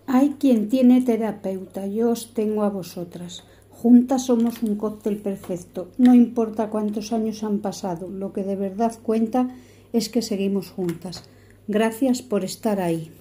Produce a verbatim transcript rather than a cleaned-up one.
Hay quien tiene terapeuta, yo os tengo a vosotras. Juntas somos un cóctel perfecto. No importa cuántos años han pasado, lo que de verdad cuenta es que seguimos juntas. Gracias por estar ahí.